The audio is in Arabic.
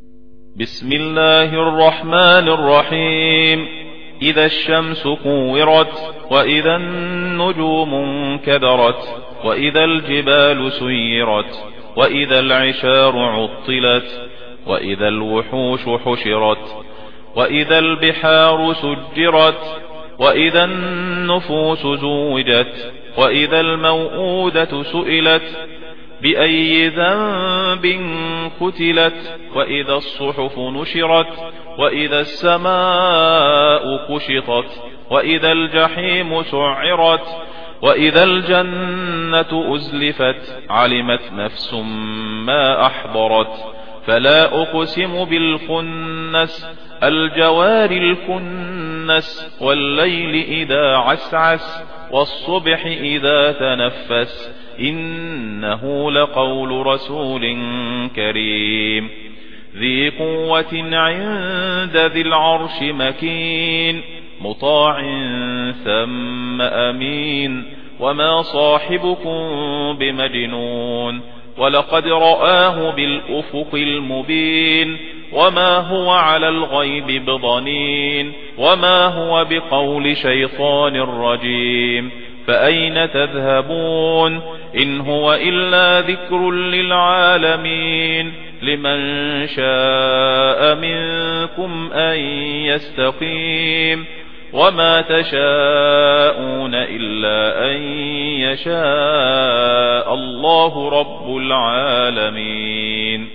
بسم الله الرحمن الرحيم. إذا الشمس كورت، وإذا النجوم انكدرت، وإذا الجبال سيرت، وإذا العشار عطلت، وإذا الوحوش حشرت، وإذا البحار سجرت، وإذا النفوس زوجت، وإذا الموءودة سئلت بأي ذنب قتلت، وإذا الصحف نشرت، وإذا السماء كشطت، وإذا الجحيم سعرت، وإذا الجنة أزلفت، علمت نفس ما أحضرت. فلا أقسم بالخنس، الجوار الكنس، والليل إذا عسعس، والصبح إذا تنفس، إنه لقول رسول كريم ذي قوة عند ذي العرش مكين، مطاع ثم أمين، وما صاحبكم بمجنون، ولقد رآه بالأفق المبين، وما هو على الغيب بضنين، وما هو بقول شيطان رجيم. فأين تذهبون؟ إن هو إلا ذكر للعالمين، لمن شاء منكم أن يستقيم، وما تشاءون إلا أن يشاء الله رب العالمين.